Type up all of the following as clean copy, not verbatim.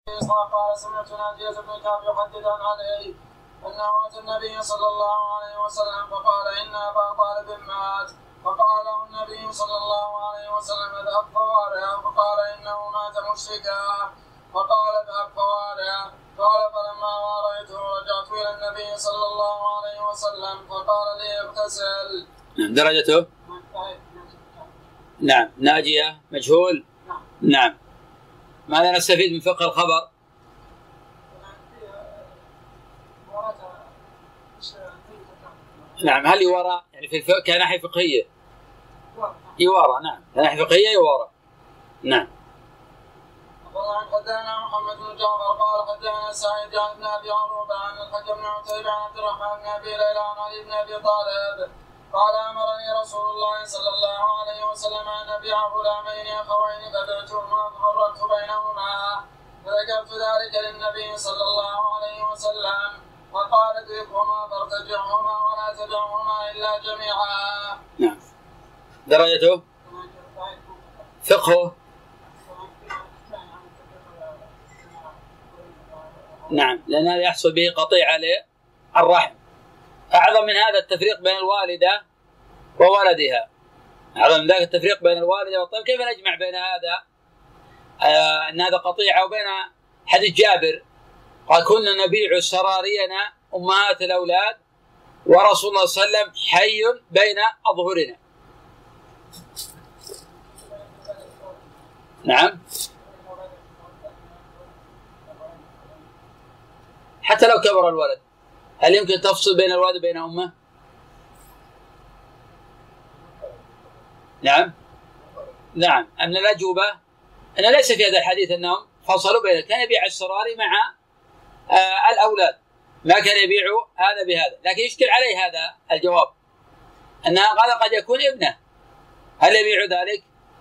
قال سمعت ناجية بن كعب يحدث عن علي أنه أتى النبي صلى الله عليه وسلم فقال إن أبا طالب مات، فقال له النبي صلى الله عليه وسلم اذهب فوارها، فقال إنه مات مشركا، فقال اذهب فوارها. قال فلما واريته رجعت إلى النبي صلى الله عليه وسلم فقال لي اغتسل. درجته؟ نعم. ناجية مجهول؟ نعم. ماذا نستفيد من فقه الخبر؟ نعم. هل يورى يعني في كناحية فقهية؟ يورى. نعم. كناحية فقهية يورى. نعم. حدثنا محمد بن جعفر قال حدثنا سعيد عن ابن ابي عروبه عن الحكم بن عتيبة عن عبد الرحمن بن ابي ليلى عن علي بن ابي طالب قال امرني رسول الله صلى الله عليه وسلم ان ابيع غلامين اخوين فبعتهما ففرقت بينهما، فذكرت ذلك للنبي صلى الله عليه وسلم فقال ادركهما فارتجعهما ولا تبعهما الا جميعا. نعم. درجته؟ فقهه؟ نعم. لأن هذا يحصل به قطيعة للرحم. أعظم من هذا التفريق بين الوالدة وولدها، أعظم من ذلك التفريق بين الوالدة والطفل. كيف نجمع بين هذا أن هذا قطيعة وبين حديث جابر قال كنا نبيع سرارينا أمهات الأولاد ورسول الله صلى الله عليه وسلم حي بين أظهرنا. نعم. حتى لو كبر الولد هل يمكن تفصل بين الولد وبين أمه؟ نعم. نعم. أن الأجوبة أن ليس في هذا الحديث أنهم فصلوا بين، كان يبيع السراري مع الأولاد، ما كان يبيع هذا بهذا. لكن يشكل عليه هذا الجواب أن هذا قد يكون ابنه، هل يبيع ذلك؟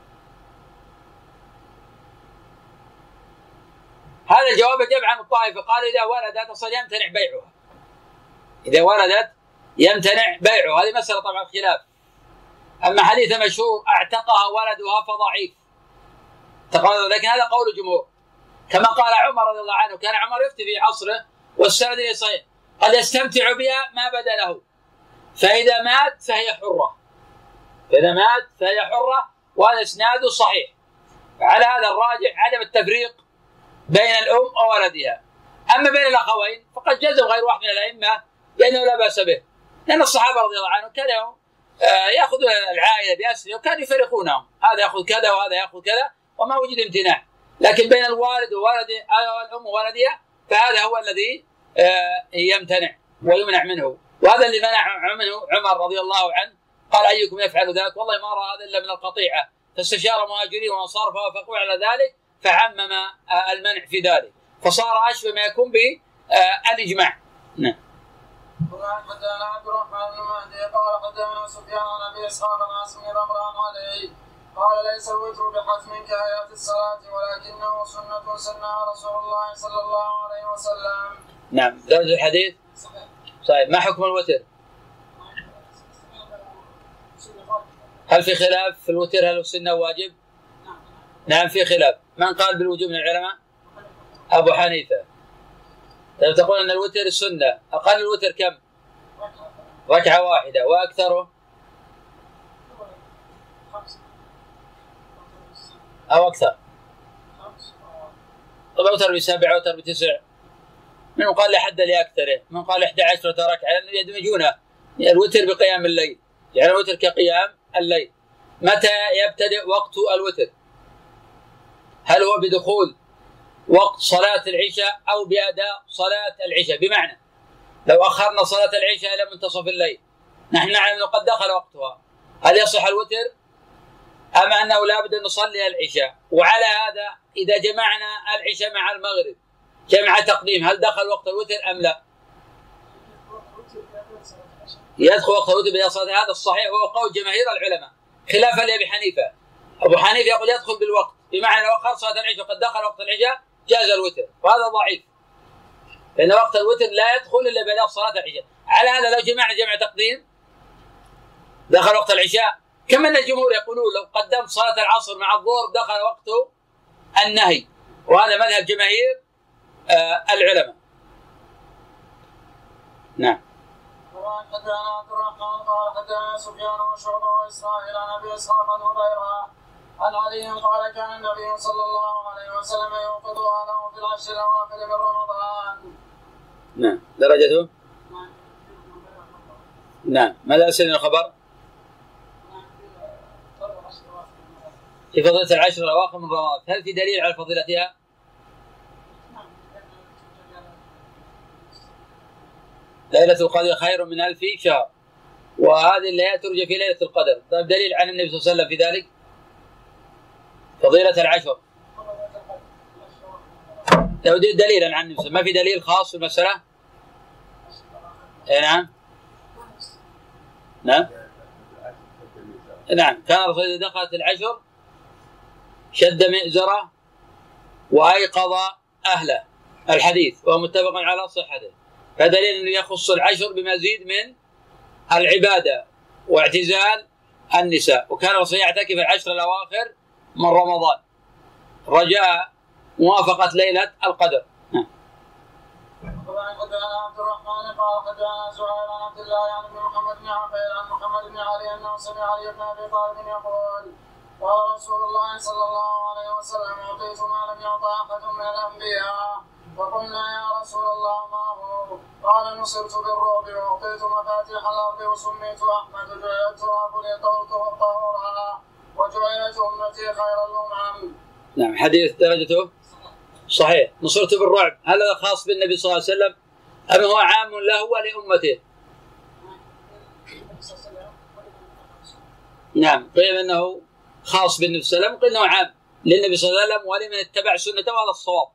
هذا الجواب جاب عن الطائفة قال إذا ولدت أصلا يمتنع بيعها، إذا ولدت يمتنع بيعها. هذه مسألة طبعا خلاف. أما حديث مشهور اعتقها ولدها فضعيف، لكن هذا قول الجمهور. كما قال عمر رضي الله عنه، كان عمر يفتي في عصره والسند صحيح قد يستمتع بها ما بدا له، فإذا مات فهي حرة، فإذا مات فهي حرة، وهذا إسناده صحيح. على هذا الراجح عدم التفريق بين الأم وولدها. أما بين الأخوين فقد جزم غير واحد من الأئمة بأنه لا بأس به، لأن الصحابة رضي الله عنهم كانوا يأخذون العائلة بأسره وكانوا يفرقونهم، هذا يأخذ كذا وهذا يأخذ كذا وما وجد امتناع. لكن بين الوالد وولده والأم وولدها فهذا هو الذي يمتنع ويمنع منه، وهذا اللي منع منه عمر رضي الله عنه. قال أيكم يفعل ذلك؟ والله ما رأى هذا إلا من القطيعة، فاستشار مهاجرين وأنصار فوافقوا على ذلك فعمم المنع في ذلك، فصار أشبه ما يكون بالإجماع. نعم. حدثنا عبد الرحمن بن مهدي قال حدثنا سفيان عن ابي اسحاق عن عاصم بن رمضان عليه قال ليس الوتر بحتم كآيات الصلاة ولكنه سنة سنها رسول الله صلى الله عليه وسلم. نعم. درجة الحديث صحيح. ما حكم الوتر؟ هل في خلاف في الوتر هل هو سنة واجب؟ نعم في خلاف. من قال بالوجوب من العلماء؟ أبو حنيفة. تقول أن الوتر السنة. أقل الوتر كم؟ ركعة واحدة. وأكثره أو أكثر؟ طب أوتر ب7 أوتر ب9. من قال لحد لأكثره، من قال 11 ركعة، لأنه يدمجونها الوتر بقيام الليل، يعني الوتر كقيام الليل. متى يبتدئ وقت الوتر؟ هل هو بدخول وقت صلاة العشاء أو بأداء صلاة العشاء؟ بمعنى لو أخرنا صلاة العشاء إلى منتصف الليل نحن نعلم أنه قد دخل وقتها، هل يصح الوتر أم أنه لا بد أن نصلي العشاء؟ وعلى هذا إذا جمعنا العشاء مع المغرب جمع تقديم هل دخل وقت الوتر أم لا؟ يدخل وقت الوتر بأداء صلاة. هذا الصحيح وهو قول جماهير العلماء خلافا لأبي حنيفة. أبو حنيفة يقول يدخل بالوقت، بمعنى لو أخر صلاة العشاء وقد دخل وقت العشاء جاز الوتر، وهذا ضعيف لأن وقت الوتر لا يدخل إلا بأداء صلاة العشاء. على هذا لو جمعنا جمع تقديم دخل وقت العشاء. كما أن الجمهور يقولون لو قدمت صلاة العصر مع الظهر دخل وقت النهي، وهذا مذهب جماهير العلماء. نعم. حدثنا عبد الرحمن قال حدثنا سفيان وشعبة وإسرائيل عن أبي إسحاق عن هريرة عن علي قال كان النبي صلى الله عليه وسلم يوقظ أهله في العشر الأواخر من رمضان. نعم. درجته؟ نعم. ماذا أرسل الخبر؟ في فضيلة العشر الأواخر من رمضان، هل في دليل على فضيلتها؟ ليلة القدر خير من 1000 شهر، وهذه الليلة ترجى في ليلة القدر. طيب دليل عن النبي صلى الله عليه وسلم في ذلك؟ فضيلة العشر لو دليلا عن النبي، ما في دليل خاص في المسألة؟ نعم. نعم. نعم. كان الرسول إذا دخلت العشر شد مئزره وأيقظ أهله، الحديث وهو متفق على صحته، فدليل أنه يخص العشر بمزيد من العبادة واعتزال النساء. وكان الرسول يعتكف العشر الأواخر من رمضان رجاء موافقة ليلة القدر. حدثنا عبد الرحمن قال حدثنا زهير عن عبد الله عن محمد بن عقيل عن محمد بن علي انه سمع علي بن ابي طالب يقول قال رسول الله صلى الله عليه وسلم اعطيت ما لم يعط احد من الانبياء، فقلنا يا رسول الله ما هو؟ قال نصرت بالرعب واعطيت مفاتيح الارض وسميت احمد جعلت رابلي طهورها وجعلت امتي خير الامم. نعم. حديث درجته صحيح. نصرت بالرعب، هل هذا خاص بالنبي صلى الله عليه وسلم أم هو عام له ولأمته؟ نعم. قيل أنه خاص بالنبي صلى الله عليه وسلم، قيل أنه عام للنبي صلى الله عليه وسلم ولمن اتبع سنته، وهذا الصواب.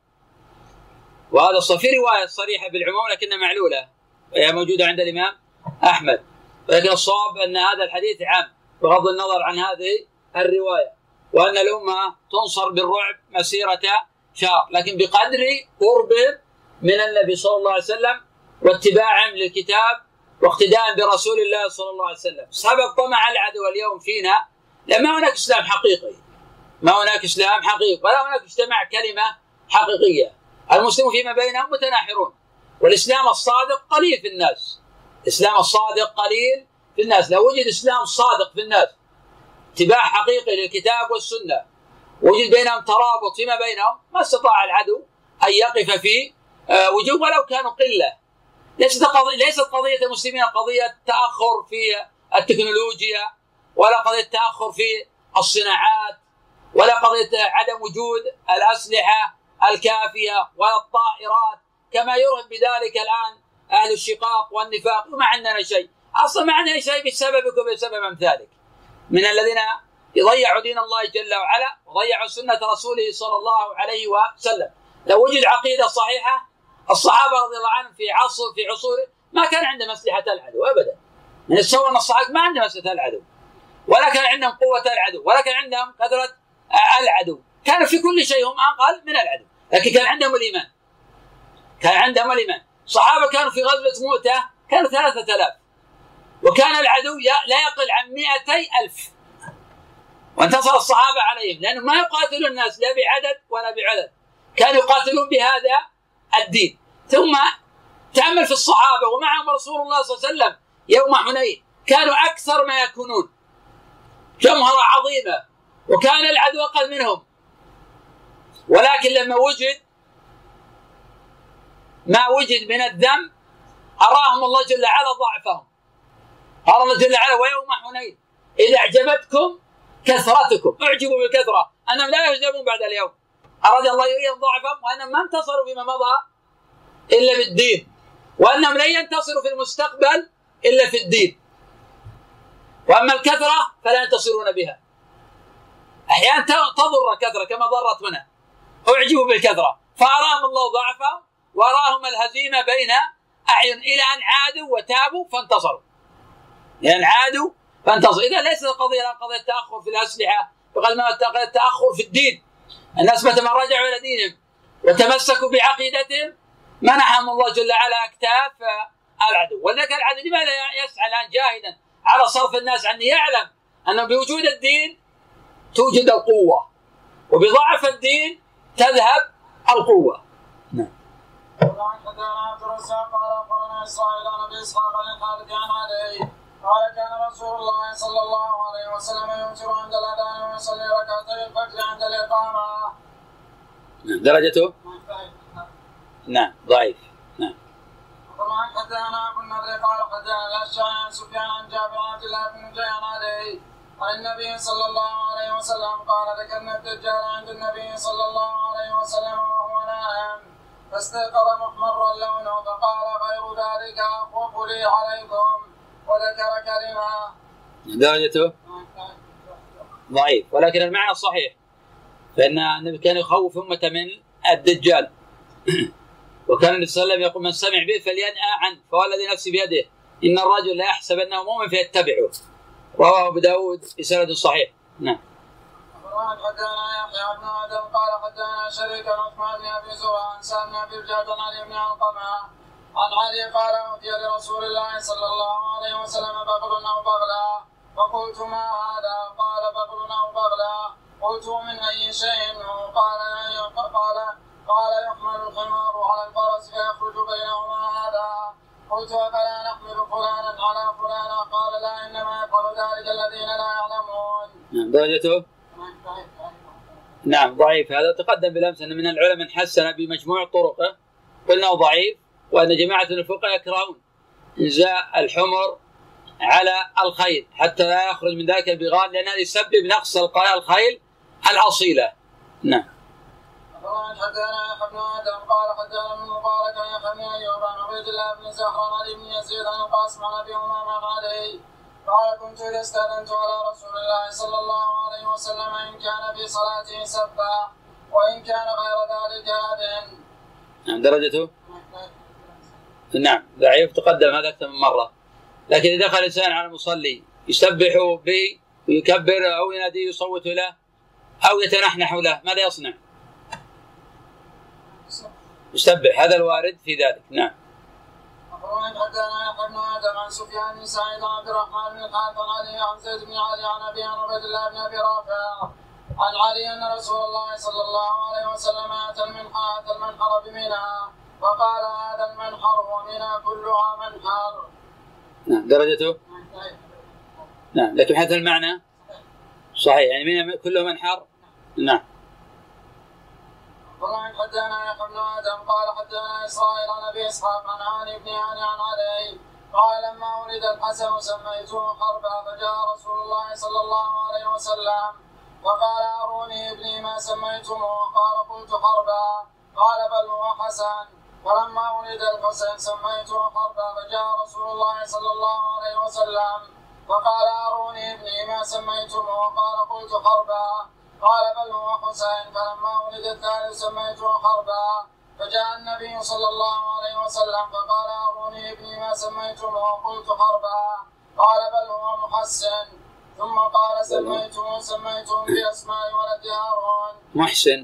وهذا في رواية صريحة بالعموم لكنها معلولة، هي موجودة عند الإمام أحمد، ولكن الصواب أن هذا الحديث عام بغض النظر عن هذه الرواية، وأن الأمة تنصر بالرعب مسيرة شهر، لكن بقدر قرب من النبي صلى الله عليه وسلم واتباعا للكتاب واقتداء برسول الله صلى الله عليه وسلم. سبب طمع العدو اليوم فينا لما هناك إسلام حقيقي، ما هناك إسلام حقيقي ولا هناك اجتماع كلمة حقيقية. المسلمون فيما بينهم متناحرون، والإسلام الصادق قليل في الناس. الإسلام الصادق قليل في الناس. لو وجد إسلام صادق في الناس، اتباع حقيقي للكتاب والسنة، وجد بينهم ترابط فيما بينهم، ما استطاع العدو أن يقف في وجوه ولو كانوا قلة. ليست قضية المسلمين قضية تأخر في التكنولوجيا، ولا قضية تأخر في الصناعات، ولا قضية عدم وجود الأسلحة الكافية ولا الطائرات كما يرهب بذلك الآن أهل الشقاق والنفاق. وما عندنا شيء، أصلا ما عندنا شيء بسببك وبسبب أمثالك من الذين يضيعوا دين الله جل وعلا وضيعوا سنة رسوله صلى الله عليه وسلم. لو وجد عقيدة صحيحة، الصحابة رضي الله عنهم في عصوره ما كان عندهم أسلحة العدو أبدا. من الصور أن الصحابة ما عندهم أسلحة العدو، ولا كان عندهم قوة العدو، ولا كان عندهم قدرة العدو. كانوا في كل شيء هم أقل من العدو، لكن كان عندهم الإيمان. كان عندهم الإيمان. الصحابة كانوا في غزوة مؤتة كانوا 3000، وكان العدو لا يقل عن 200,000، وانتصر الصحابة عليهم، لأنهم ما يقاتلون الناس لا بعدد ولا بعدد، كانوا يقاتلون بهذا الدين. ثم تأمل في الصحابة ومعهم رسول الله صلى الله عليه وسلم يوم حنين، كانوا أكثر ما يكونون، جمهرة عظيمة، وكان العدو أقل منهم، ولكن لما وجد ما وجد من الذنب أراهم الله جل وعلا ضعفهم. قال الله جل وعلا ويوم حنين إذا أعجبتكم كثرتكم، اعجبوا بالكثرة، أنهم لا يهزمون بعد اليوم. أراد الله يريهم ضعفهم وأنهم ما انتصروا فيما مضى إلا بالدين، وأنهم لن ينتصروا في المستقبل إلا في الدين. وأما الكثرة فلا ينتصرون بها، أحيانا تضر الكثرة كما ضرت منها. اعجبوا بالكثرة فأراهم الله ضعفهم وأراهم الهزيمة بين أعين إلى أن عادوا وتابوا فانتصروا. لأن عادوا فانتصروا. إذا ليست القضية قضية تأخر في الأسلحة، فقد ما التأخر في الدين. الناس متى ما رجعوا إلى دينهم وتمسكوا بعقيدتهم منحهم الله جل وعلا أكتاف العدو. ولذلك العدو لماذا يسعى الآن جاهدا على صرف الناس عنه؟ يعلم أنه بوجود الدين توجد القوة، وبضعف الدين تذهب القوة. وعن حدثنا عبد الرزاق قال اخبرنا اسرائيل عن ابي اسحاق عن الحارث عن علي قال كان رسول الله صلى الله عليه وسلم يوتر عند الاذان ويصلي ركعتي الفجر عند الاقامه. درجته؟ نعم ضعيف. نعم. وعن حدثنا ابو النضر قال حدثنا الاشعري عن سفيان عن جابر عن عبد الله بن جيان عليه عن النبي صلى الله عليه وسلم قال ذكرنا الدجال عند النبي صلى الله عليه وسلم وهو نائم فاستيقظ محمرا لونه فقال غير ذلك اخوف لي عليكم وذكر كلمه. درجته ضعيف ولكن المعنى صحيح، فإن النبي كان يخوف أمة من الدجال وكان النبي صلى الله عليه وسلم يقول من سمع به فلينأى عنه فوالذي نفسي بيده إن الرجل لا يحسب أنه مؤمن فيتبعه. رواه أبو داود بسند صحيح. نعم. وعن حدثنا يحيى بن آدم قال حدثنا شريك عثمان بن أبي زرعة عن سالم بن أبي الجعد عن علي بن علقمة عن علي قال أوتي لرسول الله صلى الله عليه وسلم بغل أو بغلا فقلت ما هذا؟ قال بغل أو بغلا. قلت من أي شيء؟ قال يحمل الحمار على الفرس فيخرج بينهما هذا. قلت أفلا نحمل فلانا على فلانا؟ قال لا إنما يفعل ذلك الذين لا يعلمون. درجته نعم ضعيف. هذا تقدم بالأمس أن من العلماء من حسن بمجموع طرقه قلنا ضعيف، وأن جماعة الفقهاء يكرهون إنزاء الحمر على الخيل حتى لا يخرج من ذلك البغال، لأن هذا يسبب نقص الخيل الأصيلة. نعم. وعن حدثنا يحيى بن آدم قال حدثنا ابن مبارك عن يحيى بن أيوب عن عبيد الله بن زهران عن ابن يزيد عن القاسم عن أبي أمامة عن علي قال كنت إذا استأذنت على رسول الله صلى الله عليه وسلم إن كان في صلاته سبح وإن كان غير ذلك أذن. درجته نعم ضعيف، تقدم هذا أكثر من مرة. لكن إذا دخل الإنسان على المصلي يسبح به ويكبر أو يناديه يصوت له أو يتنحنح له ماذا يصنع؟ يسبح، هذا الوارد في ذلك. نعم. وعن حدثنا يحيى بن آدم عن سفيان بن سعيد عن عبد الرحمن بن الحارث عن علي عن زيد بن علي عن أبي عن عبيد الله بن أبي رافع عن علي أن رسول الله صلى الله عليه وسلم أتى المنحر بمنى وقال هذا المنحر ومنى كلها منحر. نعم. درجته نعم، لكن حتى المعنى صحيح، يعني منى كله منحر. نعم. وعن حدثنا يحيى بن آدم قال حدثنا إسرائيل عن أبي إسحاق عن هاني بن هاني عن علي قال لما ولد الحسن سميته حربا فجاء رسول الله صلى الله عليه وسلم وقال أروني ابني ما سميتموه قال قلت حربا قال بل هو حسن. فلما ولد الحسين سميته حربا فجاء رسول الله صلى الله عليه وسلم وقال أروني ابني ما سميتموه قال قلت حربا قال بل هو حسين. فلما ولد الثالث سميته حربا فجاء النبي صلى الله عليه وسلم فقال أروني ابني ما سميتموه قلت حربا قال بل هو محسن. ثم قال سميتهم بأسماء ولد هارون محسن.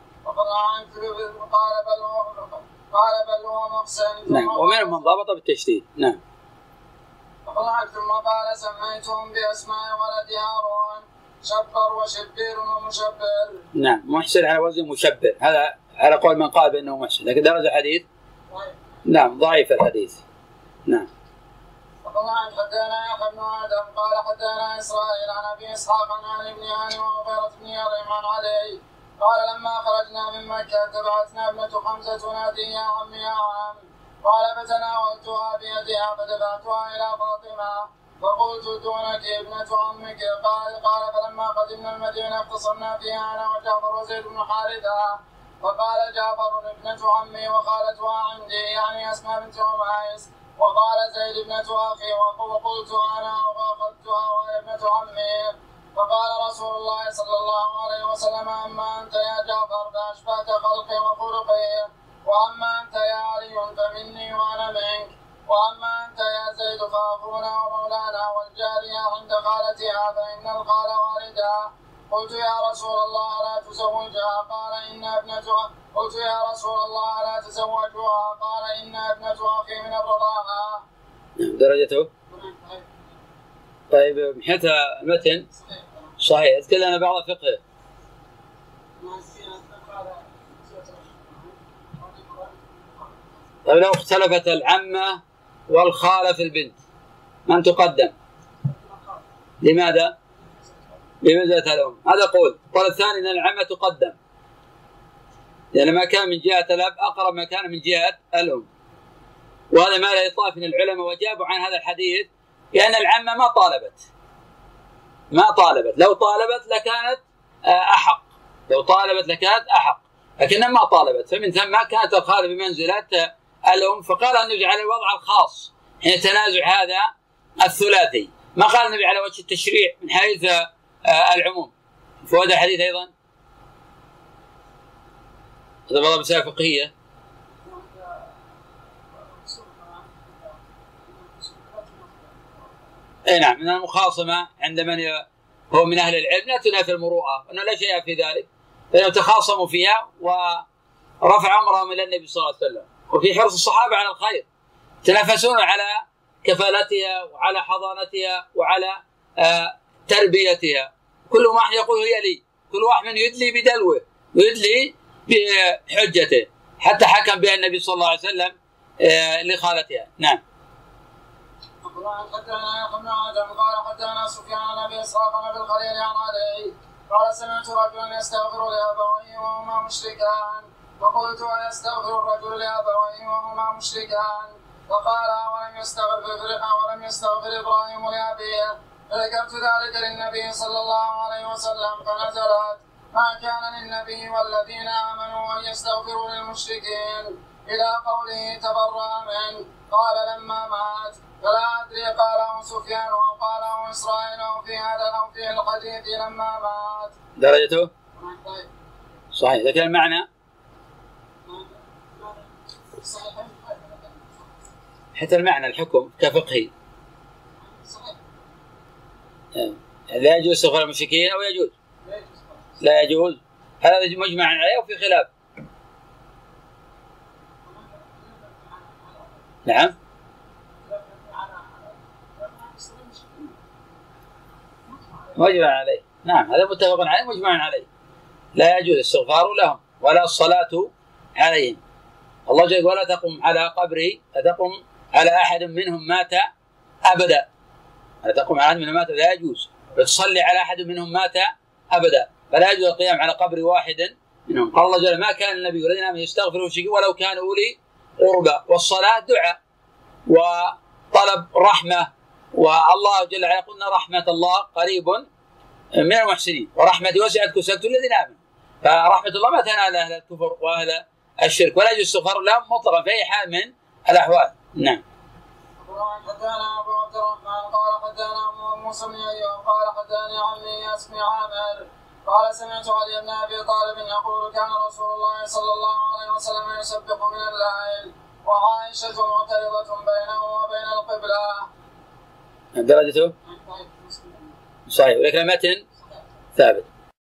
قال بل هو محسن. نعم. ومنهم من ضبط بالتشديد. نعم. ثم قال سميتهم بأسماء ولد هارون شبر وشبير ومشبر. نعم. محسن على وزن مشبر، هذا على قول من قال بأنه محسن، لكن درجة حديث نعم ضعيف الحديث. نعم. وعن حدثنا يحيى بن آدم قال حدثنا إسرائيل عن أبي إسحاق عن علي بن هاني ومغيرة بن يريم عن علي قال لما خرجنا من مكة تبعتنا ابنة حمزة تنادي يا عم يا عم قال فتناولتها بيدها فدفعتها إلى فاطمة فقلت دونك ابنة عمك قال فلما قدمنا المدينة اختصمنا فيها أنا وجعفر وزيد بن حارثة فقال جعفر ابنة عمي وخالتها عندي يعني أسماء بنت عميس وقال زيد ابنة أخي وقلت أنا وأخذتها وهي ابنة عمي. فقال رسول الله صلى الله عليه وسلم أما أنت يا جعفر فأشبهت خلقي وخلقي وأما أنت يا علي فمني وأنا منك وأما أنت يا زيد فأخونا ومولانا والجارية عند خالتها فإن الخال والدها. قلت يا رسول الله لا تزوجها قال إن ابنتها. قلت يا رسول الله لا تزوجها قال إن ابنة أخي من الرضاعة. درجته طيب. من حيث المتن صحيح، اذكر لنا بعض فقهه. طيب لو اختلفت العمة والخالة في البنت من تقدم؟ لماذا؟ بمنزلة الأم. هذا قول. القول الثاني أن العمة تقدم لأن ما كان من جهة الأب أقرب ما كان من جهة الأم. وهذا ما لا يطاف من العلماء وجابوا عن هذا الحديث بأن العمة ما طالبت لو طالبت لكانت أحق لكنها ما طالبت، فمن ثم كانت الخالة بمنزلة الأم. فقال النبي على الوضع الخاص حين تنازع هذا الثلاثي، ما قال النبي على وجه التشريع من حيث العموم. فهذا الحديث أيضا هذا والله مسائل فقهية. اي نعم، من المخاصمة عند من هو من أهل العلم لا تنافي المروءة، أنه لا شيء في ذلك، فإنهم تخاصموا فيها ورفع أمرهم إلى النبي صلى الله عليه وسلم. وفي حرص الصحابة على الخير تنافسون على كفالتها وعلى حضانتها وعلى تربيتها. كل واحد يقول هي لي، كل واحد من يدلي بدلوه ويدلي بحجته، حتى حكم بها النبي صلى الله عليه وسلم لخالتها. نعم. حدثنا ابن آدم قال حدثنا سفيان عن أبي إسحاق عن أبي الخليل عن علي قال سمعت رجلا يستغفر لأبويه وهما مشركان، فقلت أيستغفر الرجل لأبويه وهما مشركان؟ فقال ولم يستغفر إبراهيم لأبيه. فذكرت ذلك للنبي صلى الله عليه وسلم فنزلت ما كان للنبي والذين آمنوا أن يستغفروا للمشركين إلى قوله تبرأ منه. قال لما مات فلا أدري قاله سفيان أو قاله إسرائيل أو في هذا أو في الحديث لما مات. درجته صحيح، لكن المعنى حتى المعنى الحكم كفقهي لا يجوز استغفار المشركين أو يجوز؟ لا يجوز. هذا مجمع عليه وفي خلاف. نعم. مجمع عليه. نعم، هذا متفق عليه مجمع عليه. لا يجوز الاستغفار لهم ولا الصلاة عليهم. الله جل وعلا تقم على قبري، تقم على أحد منهم مات أبدا. تقوم على أحد منهم مات لا يجوز، وتصلي على أحد منهم مات أبدا، فلا يجوز القيام على قبر واحد منهم. قال الله جل ما كان النبي والذين آمنوا يستغفروا المشركين ولو كانوا أولي قربى. والصلاة دعاء وطلب رحمة، والله جل وعلا قلنا رحمة الله قريب من المحسنين ورحمتي وسعت كسبت الذين آمنوا. فرحمة الله ما تنال أهل الكفر وأهل الشرك، ولا يجوز الاستغفار لهم مطلقا في أي حال من الأحوال. نعم. حدثنا أبو عبد الرحمن قال حدثنا موسى بن أيوب قال حدثني عمي اسمي عامر قال سمعت علي بن أبي طالب يقول كان رسول الله صلى الله عليه وسلم يسبح من الليل وعائشة معترضة بينه وبين القبلة. درجته صحيح، ولكن المتن ثابت.